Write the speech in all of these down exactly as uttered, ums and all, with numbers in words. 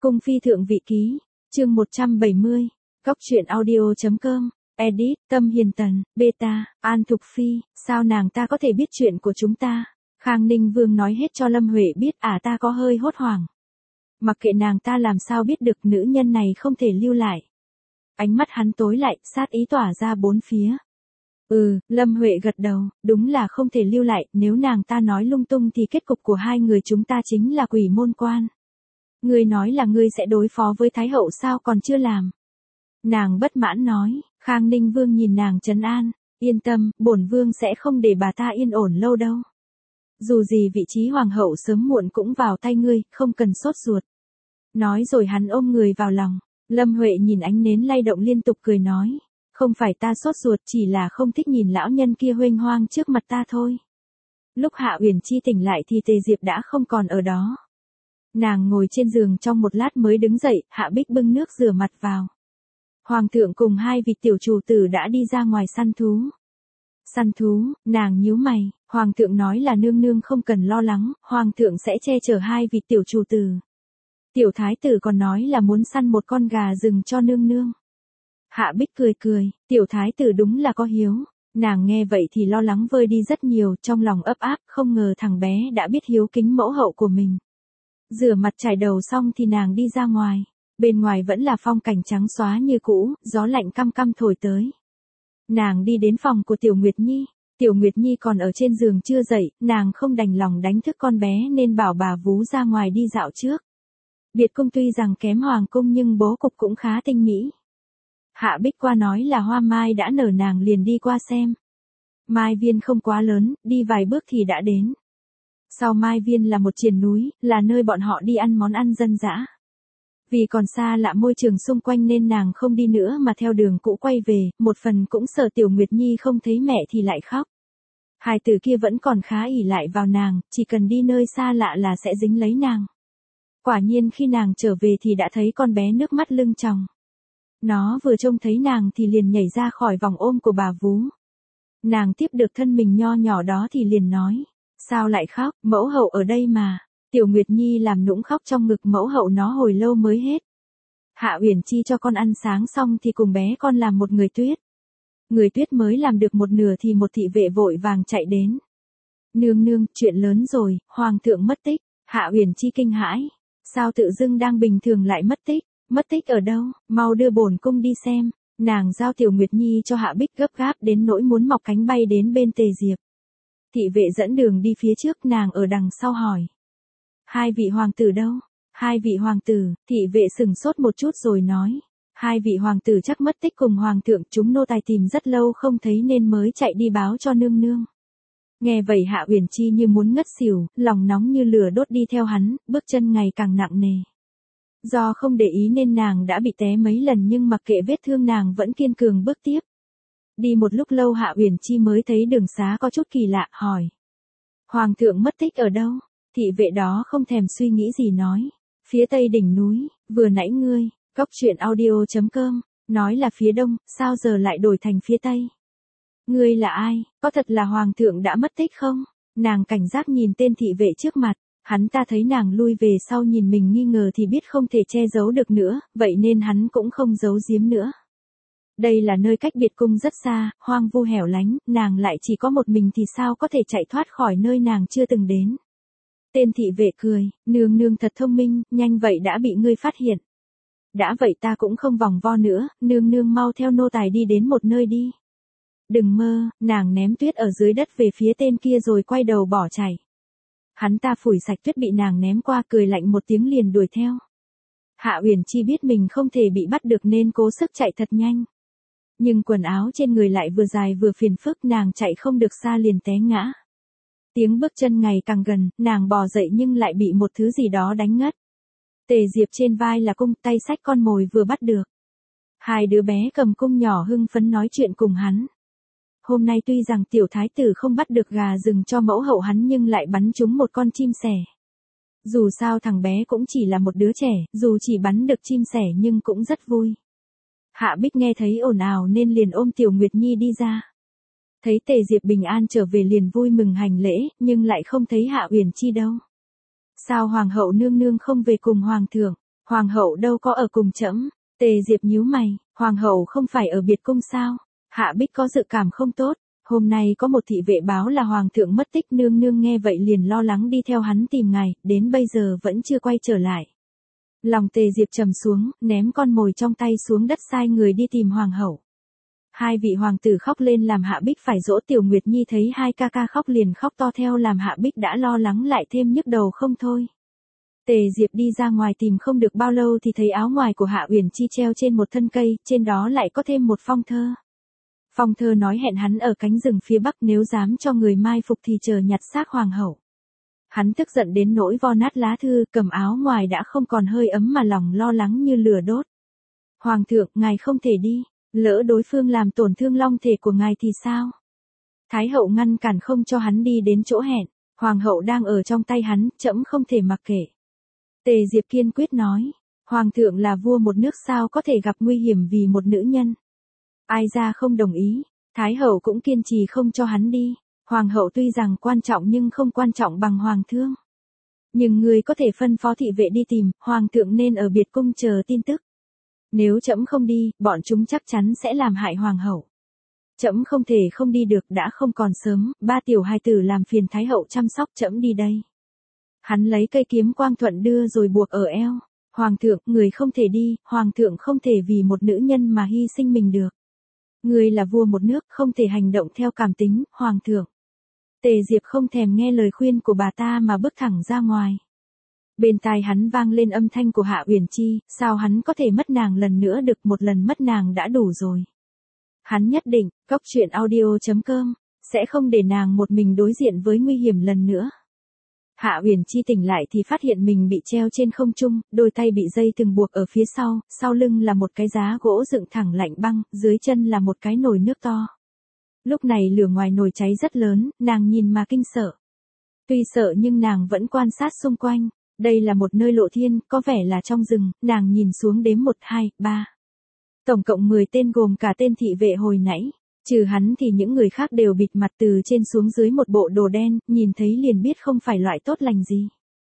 Cung phi thượng vị ký, chương một trăm bảy mươi, Góc truyện audio.com, edit, Tâm Hiền Tần, beta, An Thục Phi, sao nàng ta có thể biết chuyện của chúng ta? Khang Ninh Vương nói hết cho Lâm Huệ biết, à ta có hơi hốt hoảng. Mặc kệ nàng ta làm sao biết được nữ nhân này không thể lưu lại. Ánh mắt hắn tối lại, sát ý tỏa ra bốn phía. Ừ, Lâm Huệ gật đầu, đúng là không thể lưu lại, nếu nàng ta nói lung tung thì kết cục của hai người chúng ta chính là quỷ môn quan. Ngươi nói là ngươi sẽ đối phó với Thái Hậu sao còn chưa làm? Nàng bất mãn nói. Khang Ninh Vương nhìn nàng trấn an, yên tâm, bổn vương sẽ không để bà ta yên ổn lâu đâu. Dù gì vị trí hoàng hậu sớm muộn cũng vào tay ngươi, không cần sốt ruột. Nói rồi hắn ôm người vào lòng. Lâm Huệ nhìn ánh nến lay động liên tục cười nói, không phải ta sốt ruột, chỉ là không thích nhìn lão nhân kia huênh hoang trước mặt ta thôi. Lúc Hạ Uyển Chi tỉnh lại thì Tề Diệp đã không còn ở đó. Nàng ngồi trên giường trong một lát mới đứng dậy, Hạ Bích bưng nước rửa mặt vào. Hoàng thượng cùng hai vị tiểu chủ tử đã đi ra ngoài săn thú. Săn thú, nàng nhíu mày, Hoàng thượng nói là nương nương không cần lo lắng, Hoàng thượng sẽ che chở hai vị tiểu chủ tử. Tiểu thái tử còn nói là muốn săn một con gà rừng cho nương nương. Hạ Bích cười cười, tiểu thái tử đúng là có hiếu. Nàng nghe vậy thì lo lắng vơi đi rất nhiều, trong lòng ấp áp, không ngờ thằng bé đã biết hiếu kính mẫu hậu của mình. Rửa mặt chải đầu xong thì nàng đi ra ngoài. Bên ngoài vẫn là phong cảnh trắng xóa như cũ, gió lạnh căm căm thổi tới. Nàng đi đến phòng của Tiểu Nguyệt Nhi. Tiểu Nguyệt Nhi còn ở trên giường chưa dậy, nàng không đành lòng đánh thức con bé nên bảo bà vú ra ngoài đi dạo trước. Biệt cung tuy rằng kém hoàng cung nhưng bố cục cũng khá tinh mỹ. Hạ Bích qua nói là hoa mai đã nở, nàng liền đi qua xem. Mai viên không quá lớn, đi vài bước thì đã đến. Sau mai viên là một triền núi, là nơi bọn họ đi ăn món ăn dân dã. Vì còn xa lạ môi trường xung quanh nên nàng không đi nữa mà theo đường cũ quay về, một phần cũng sợ Tiểu Nguyệt Nhi không thấy mẹ thì lại khóc. Hai tử kia vẫn còn khá ỷ lại vào nàng, chỉ cần đi nơi xa lạ là sẽ dính lấy nàng. Quả nhiên khi nàng trở về thì đã thấy con bé nước mắt lưng tròng. Nó vừa trông thấy nàng thì liền nhảy ra khỏi vòng ôm của bà vú. Nàng tiếp được thân mình nho nhỏ đó thì liền nói, sao lại khóc, mẫu hậu ở đây mà. Tiểu Nguyệt Nhi làm nũng khóc trong ngực mẫu hậu nó hồi lâu mới hết. Hạ Uyển Chi cho con ăn sáng xong thì cùng bé con làm một người tuyết. Người tuyết mới làm được một nửa thì một thị vệ vội vàng chạy đến. Nương nương, chuyện lớn rồi, hoàng thượng mất tích. Hạ Uyển Chi kinh hãi. Sao tự dưng đang bình thường lại mất tích? Mất tích ở đâu? Mau đưa bổn cung đi xem. Nàng giao Tiểu Nguyệt Nhi cho Hạ Bích gấp gáp đến nỗi muốn mọc cánh bay đến bên Tề Diệp. Thị vệ dẫn đường đi phía trước, nàng ở đằng sau hỏi. Hai vị hoàng tử đâu? Hai vị hoàng tử, thị vệ sừng sốt một chút rồi nói. Hai vị hoàng tử chắc mất tích cùng hoàng thượng, chúng nô tài tìm rất lâu không thấy nên mới chạy đi báo cho nương nương. Nghe vậy Hạ Uyển Chi như muốn ngất xỉu, lòng nóng như lửa đốt đi theo hắn, bước chân ngày càng nặng nề. Do không để ý nên nàng đã bị té mấy lần nhưng mặc kệ vết thương nàng vẫn kiên cường bước tiếp. Đi một lúc lâu Hạ Uyển Chi mới thấy đường xá có chút kỳ lạ, hỏi. Hoàng thượng mất tích ở đâu? Thị vệ đó không thèm suy nghĩ gì nói. Phía tây đỉnh núi, vừa nãy ngươi, Góc truyện audio.com, nói là phía đông, sao giờ lại đổi thành phía tây? Ngươi là ai, có thật là hoàng thượng đã mất tích không? Nàng cảnh giác nhìn tên thị vệ trước mặt, hắn ta thấy nàng lui về sau nhìn mình nghi ngờ thì biết không thể che giấu được nữa, vậy nên hắn cũng không giấu giếm nữa. Đây là nơi cách biệt cung rất xa, hoang vu hẻo lánh, nàng lại chỉ có một mình thì sao có thể chạy thoát khỏi nơi nàng chưa từng đến. Tên thị vệ cười, nương nương thật thông minh, nhanh vậy đã bị ngươi phát hiện. Đã vậy ta cũng không vòng vo nữa, nương nương mau theo nô tài đi đến một nơi đi. Đừng mơ, nàng ném tuyết ở dưới đất về phía tên kia rồi quay đầu bỏ chạy. Hắn ta phủi sạch tuyết bị nàng ném qua, cười lạnh một tiếng liền đuổi theo. Hạ Uyển Chi biết mình không thể bị bắt được nên cố sức chạy thật nhanh. Nhưng quần áo trên người lại vừa dài vừa phiền phức, nàng chạy không được xa liền té ngã. Tiếng bước chân ngày càng gần, nàng bò dậy nhưng lại bị một thứ gì đó đánh ngất. Tề Diệp trên vai là cung, tay xách con mồi vừa bắt được. Hai đứa bé cầm cung nhỏ hưng phấn nói chuyện cùng hắn. Hôm nay tuy rằng tiểu thái tử không bắt được gà rừng cho mẫu hậu hắn nhưng lại bắn trúng một con chim sẻ. Dù sao thằng bé cũng chỉ là một đứa trẻ, dù chỉ bắn được chim sẻ nhưng cũng rất vui. Hạ Bích nghe thấy ồn ào nên liền ôm Tiểu Nguyệt Nhi đi ra. Thấy Tề Diệp bình an trở về liền vui mừng hành lễ, nhưng lại không thấy Hạ Uyển Chi đâu. Sao hoàng hậu nương nương không về cùng hoàng thượng? Hoàng hậu đâu có ở cùng trẫm. Tề Diệp nhíu mày, hoàng hậu không phải ở biệt cung sao? Hạ Bích có dự cảm không tốt, hôm nay có một thị vệ báo là hoàng thượng mất tích, nương nương nghe vậy liền lo lắng đi theo hắn tìm ngài, đến bây giờ vẫn chưa quay trở lại. Lòng Tề Diệp trầm xuống, ném con mồi trong tay xuống đất sai người đi tìm hoàng hậu. Hai vị hoàng tử khóc lên làm Hạ Bích phải dỗ. Tiểu Nguyệt Nhi thấy hai ca ca khóc liền khóc to theo làm Hạ Bích đã lo lắng lại thêm nhức đầu không thôi. Tề Diệp đi ra ngoài tìm không được bao lâu thì thấy áo ngoài của Hạ Uyển Chi treo trên một thân cây, trên đó lại có thêm một phong thơ. Phong thơ nói hẹn hắn ở cánh rừng phía bắc, nếu dám cho người mai phục thì chờ nhặt xác hoàng hậu. Hắn tức giận đến nỗi vo nát lá thư, cầm áo ngoài đã không còn hơi ấm mà lòng lo lắng như lửa đốt. Hoàng thượng, ngài không thể đi, lỡ đối phương làm tổn thương long thể của ngài thì sao? Thái hậu ngăn cản không cho hắn đi đến chỗ hẹn, hoàng hậu đang ở trong tay hắn, trẫm không thể mặc kệ. Tề Diệp kiên quyết nói, hoàng thượng là vua một nước sao có thể gặp nguy hiểm vì một nữ nhân. Ai ra không đồng ý, Thái hậu cũng kiên trì không cho hắn đi. Hoàng hậu tuy rằng quan trọng nhưng không quan trọng bằng hoàng thương. Nhưng người có thể phân phó thị vệ đi tìm, hoàng thượng nên ở biệt cung chờ tin tức. Nếu trẫm không đi, bọn chúng chắc chắn sẽ làm hại hoàng hậu. Trẫm không thể không đi được, đã không còn sớm, ba tiểu hài tử làm phiền thái hậu chăm sóc, trẫm đi đây. Hắn lấy cây kiếm quang thuận đưa rồi buộc ở eo. Hoàng thượng, người không thể đi, hoàng thượng không thể vì một nữ nhân mà hy sinh mình được. Người là vua một nước, không thể hành động theo cảm tính, hoàng thượng. Tề Diệp không thèm nghe lời khuyên của bà ta mà bước thẳng ra ngoài. Bên tai hắn vang lên âm thanh của Hạ Uyển Chi, sao hắn có thể mất nàng lần nữa được, một lần mất nàng đã đủ rồi. Hắn nhất định, cốc truyện audio chấm com, sẽ không để nàng một mình đối diện với nguy hiểm lần nữa. Hạ Uyển Chi tỉnh lại thì phát hiện mình bị treo trên không trung, đôi tay bị dây thừng buộc ở phía sau, sau lưng là một cái giá gỗ dựng thẳng lạnh băng, dưới chân là một cái nồi nước to. Lúc này lửa ngoài nồi cháy rất lớn, nàng nhìn mà kinh sợ. Tuy sợ nhưng nàng vẫn quan sát xung quanh, đây là một nơi lộ thiên, có vẻ là trong rừng, nàng nhìn xuống đếm một, hai, ba. Tổng cộng mười tên gồm cả tên thị vệ hồi nãy. Trừ hắn thì những người khác đều bịt mặt từ trên xuống dưới một bộ đồ đen, nhìn thấy liền biết không phải loại tốt lành gì.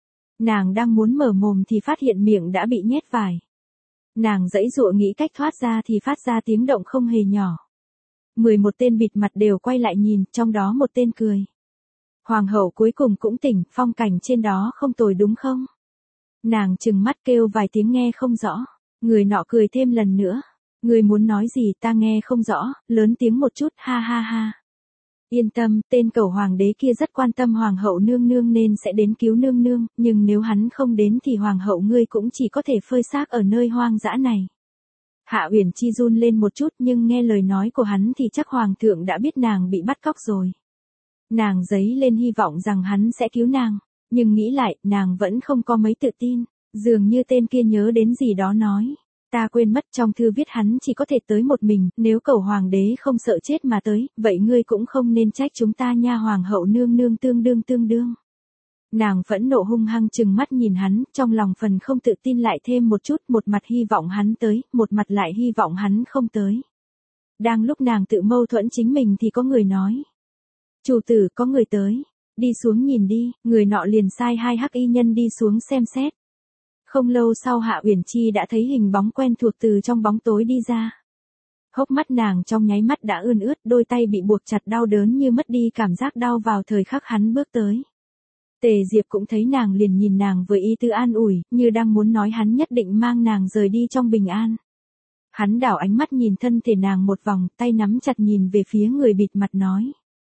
Nàng đang muốn mở mồm thì phát hiện miệng đã bị nhét vải. Nàng giãy giụa nghĩ cách thoát ra thì phát ra tiếng động không hề nhỏ. Mười một tên bịt mặt đều quay lại nhìn, trong đó một tên cười. Hoàng hậu cuối cùng cũng tỉnh, phong cảnh trên đó không tồi đúng không? Nàng trừng mắt kêu vài tiếng nghe không rõ, người nọ cười thêm lần nữa. Người muốn nói gì ta nghe không rõ, lớn tiếng một chút, ha ha ha. Yên tâm, tên cẩu hoàng đế kia rất quan tâm hoàng hậu nương nương nên sẽ đến cứu nương nương, nhưng nếu hắn không đến thì hoàng hậu ngươi cũng chỉ có thể phơi xác ở nơi hoang dã này. Hạ Uyển Chi run lên một chút nhưng nghe lời nói của hắn thì chắc hoàng thượng đã biết nàng bị bắt cóc rồi. Nàng dấy lên hy vọng rằng hắn sẽ cứu nàng, nhưng nghĩ lại, nàng vẫn không có mấy tự tin, dường như tên kia nhớ đến gì đó nói. Ta quên mất trong thư viết hắn chỉ có thể tới một mình, nếu cẩu hoàng đế không sợ chết mà tới, vậy ngươi cũng không nên trách chúng ta nha, hoàng hậu nương nương tương đương tương đương. Nàng phẫn nộ hung hăng chừng mắt nhìn hắn, trong lòng phần không tự tin lại thêm một chút, một mặt hy vọng hắn tới, một mặt lại hy vọng hắn không tới. Đang lúc nàng tự mâu thuẫn chính mình thì có người nói. Chủ tử, có người tới, đi xuống nhìn đi, người nọ liền sai hai hắc y nhân đi xuống xem xét. Không lâu sau Hạ Uyển Chi đã thấy hình bóng quen thuộc từ trong bóng tối đi ra. Hốc mắt nàng trong nháy mắt đã ươn ướt, đôi tay bị buộc chặt đau đớn như mất đi cảm giác đau vào thời khắc hắn bước tới. Tề Diệp cũng thấy nàng liền nhìn nàng với ý tư an ủi, như đang muốn nói hắn nhất định mang nàng rời đi trong bình an. Hắn đảo ánh mắt nhìn thân thể nàng một vòng, tay nắm chặt nhìn về phía người bịt mặt nói.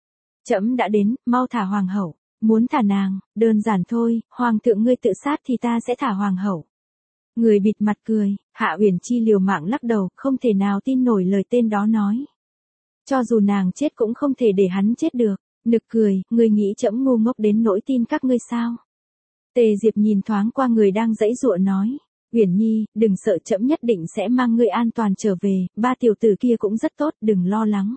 Trẫm đã đến, mau thả hoàng hậu. Muốn thả nàng, đơn giản thôi, hoàng thượng ngươi tự sát thì ta sẽ thả hoàng hậu. Người bịt mặt cười, Hạ Uyển Chi liều mạng lắc đầu, không thể nào tin nổi lời tên đó nói. Cho dù nàng chết cũng không thể để hắn chết được, nực cười, ngươi nghĩ trẫm ngu ngốc đến nỗi tin các ngươi sao? Tề Diệp nhìn thoáng qua người đang giãy giụa nói, Uyển Nhi, đừng sợ, trẫm nhất định sẽ mang ngươi an toàn trở về, ba tiểu tử kia cũng rất tốt, đừng lo lắng.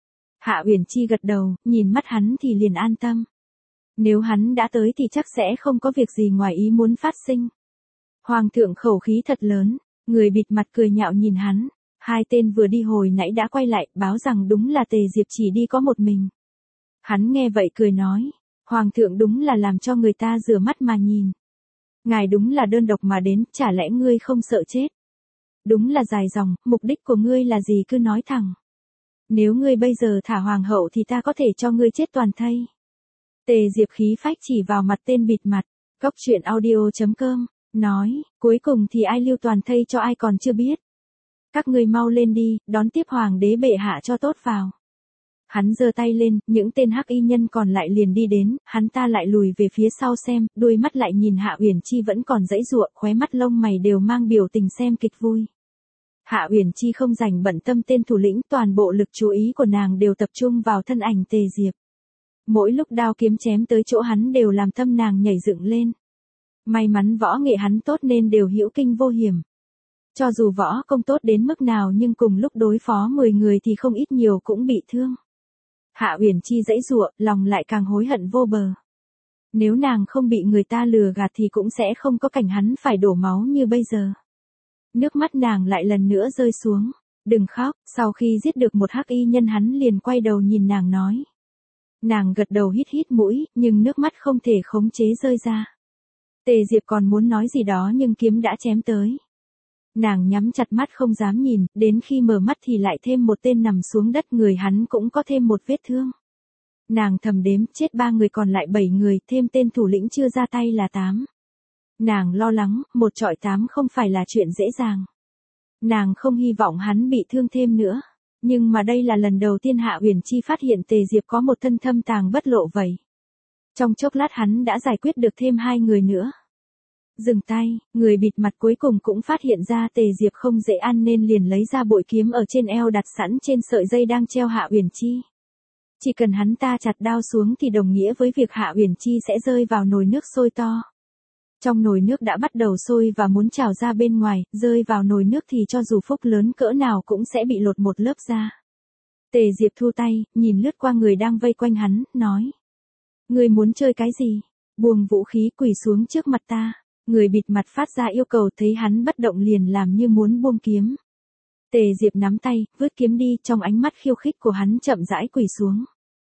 Hạ Uyển Chi gật đầu, nhìn mắt hắn thì liền an tâm. Nếu hắn đã tới thì chắc sẽ không có việc gì ngoài ý muốn phát sinh. Hoàng thượng khẩu khí thật lớn, người bịt mặt cười nhạo nhìn hắn, hai tên vừa đi hồi nãy đã quay lại, báo rằng đúng là Tề Diệp chỉ đi có một mình. Hắn nghe vậy cười nói, hoàng thượng đúng là làm cho người ta rửa mắt mà nhìn. Ngài đúng là đơn độc mà đến, chả lẽ ngươi không sợ chết? Đúng là dài dòng, mục đích của ngươi là gì cứ nói thẳng. Nếu ngươi bây giờ thả hoàng hậu thì ta có thể cho ngươi chết toàn thây. Tề Diệp khí phách chỉ vào mặt tên bịt mặt, Cốc truyện audio chấm com, nói, cuối cùng thì ai lưu toàn thây cho ai còn chưa biết. Các ngươi mau lên đi, đón tiếp hoàng đế bệ hạ cho tốt vào. Hắn giơ tay lên, những tên hắc y nhân còn lại liền đi đến, hắn ta lại lùi về phía sau xem, đuôi mắt lại nhìn Hạ Uyển Chi vẫn còn giãy giụa, khóe mắt lông mày đều mang biểu tình xem kịch vui. Hạ Uyển Chi không rảnh bận tâm tên thủ lĩnh, toàn bộ lực chú ý của nàng đều tập trung vào thân ảnh Tề Diệp. Mỗi lúc đao kiếm chém tới chỗ hắn đều làm tâm nàng nhảy dựng lên. May mắn võ nghệ hắn tốt nên đều hữu kinh vô hiểm. Cho dù võ công tốt đến mức nào nhưng cùng lúc đối phó mười người thì không ít nhiều cũng bị thương. Hạ Uyển Chi giãy giụa, lòng lại càng hối hận vô bờ. Nếu nàng không bị người ta lừa gạt thì cũng sẽ không có cảnh hắn phải đổ máu như bây giờ. Nước mắt nàng lại lần nữa rơi xuống. Đừng khóc, sau khi giết được một hắc y nhân hắn liền quay đầu nhìn nàng nói. Nàng gật đầu hít hít mũi, nhưng nước mắt không thể khống chế rơi ra. Tề Diệp còn muốn nói gì đó nhưng kiếm đã chém tới. Nàng nhắm chặt mắt không dám nhìn, đến khi mở mắt thì lại thêm một tên nằm xuống đất, người hắn cũng có thêm một vết thương. Nàng thầm đếm, chết ba người còn lại bảy người, thêm tên thủ lĩnh chưa ra tay là tám. Nàng lo lắng, một trọi tám không phải là chuyện dễ dàng. Nàng không hy vọng hắn bị thương thêm nữa. Nhưng mà đây là lần đầu tiên Hạ Uyển Chi phát hiện Tề Diệp có một thân thâm tàng bất lộ vậy. Trong chốc lát hắn đã giải quyết được thêm hai người nữa. Dừng tay, người bịt mặt cuối cùng cũng phát hiện ra Tề Diệp không dễ ăn nên liền lấy ra bội kiếm ở trên eo đặt sẵn trên sợi dây đang treo Hạ Uyển Chi. Chỉ cần hắn ta chặt đao xuống thì đồng nghĩa với việc Hạ Uyển Chi sẽ rơi vào nồi nước sôi to. Trong nồi nước đã bắt đầu sôi và muốn trào ra bên ngoài, rơi vào nồi nước thì cho dù phúc lớn cỡ nào cũng sẽ bị lột một lớp da. Tề Diệp thu tay, nhìn lướt qua người đang vây quanh hắn, nói. Ngươi muốn chơi cái gì? Buông vũ khí quỳ xuống trước mặt ta. Người bịt mặt phát ra yêu cầu, thấy hắn bất động liền làm như muốn buông kiếm. Tề Diệp nắm tay, vứt kiếm đi, trong ánh mắt khiêu khích của hắn chậm rãi quỳ xuống.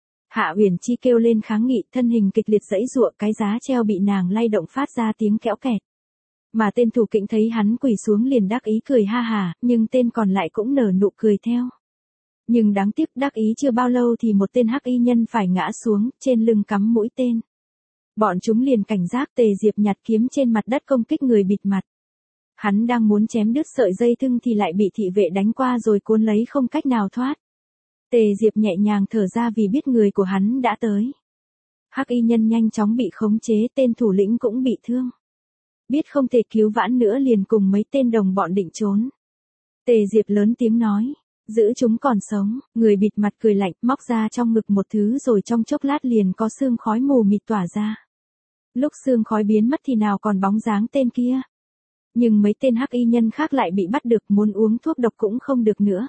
Hạ Uyển Chi kêu lên kháng nghị, thân hình kịch liệt giãy giụa, cái giá treo bị nàng lay động phát ra tiếng kẽo kẹt. Mà tên thủ kĩnh thấy hắn quỳ xuống liền đắc ý cười ha hà, nhưng tên còn lại cũng nở nụ cười theo. Nhưng đáng tiếc đắc ý chưa bao lâu thì một tên hắc y nhân phải ngã xuống, trên lưng cắm mũi tên. Bọn chúng liền cảnh giác, Tề Diệp nhặt kiếm trên mặt đất công kích người bịt mặt. Hắn đang muốn chém đứt sợi dây thừng thì lại bị thị vệ đánh qua rồi cuốn lấy không cách nào thoát. Tề Diệp nhẹ nhàng thở ra vì biết người của hắn đã tới. Hắc y nhân nhanh chóng bị khống chế, tên thủ lĩnh cũng bị thương. Biết không thể cứu vãn nữa liền cùng mấy tên đồng bọn định trốn. Tề Diệp lớn tiếng nói, giữ chúng còn sống, người bịt mặt cười lạnh, móc ra trong ngực một thứ rồi trong chốc lát liền có sương khói mù mịt tỏa ra. Lúc sương khói biến mất thì nào còn bóng dáng tên kia. Nhưng mấy tên hắc y nhân khác lại bị bắt được, muốn uống thuốc độc cũng không được nữa.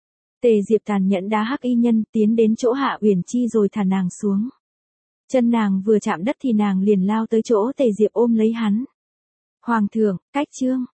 Tề Diệp tàn nhẫn đá hắc y nhân, tiến đến chỗ Hạ Uyển Chi rồi thả nàng xuống. Chân nàng vừa chạm đất thì nàng liền lao tới chỗ Tề Diệp ôm lấy hắn. Hoàng thượng, cách chương.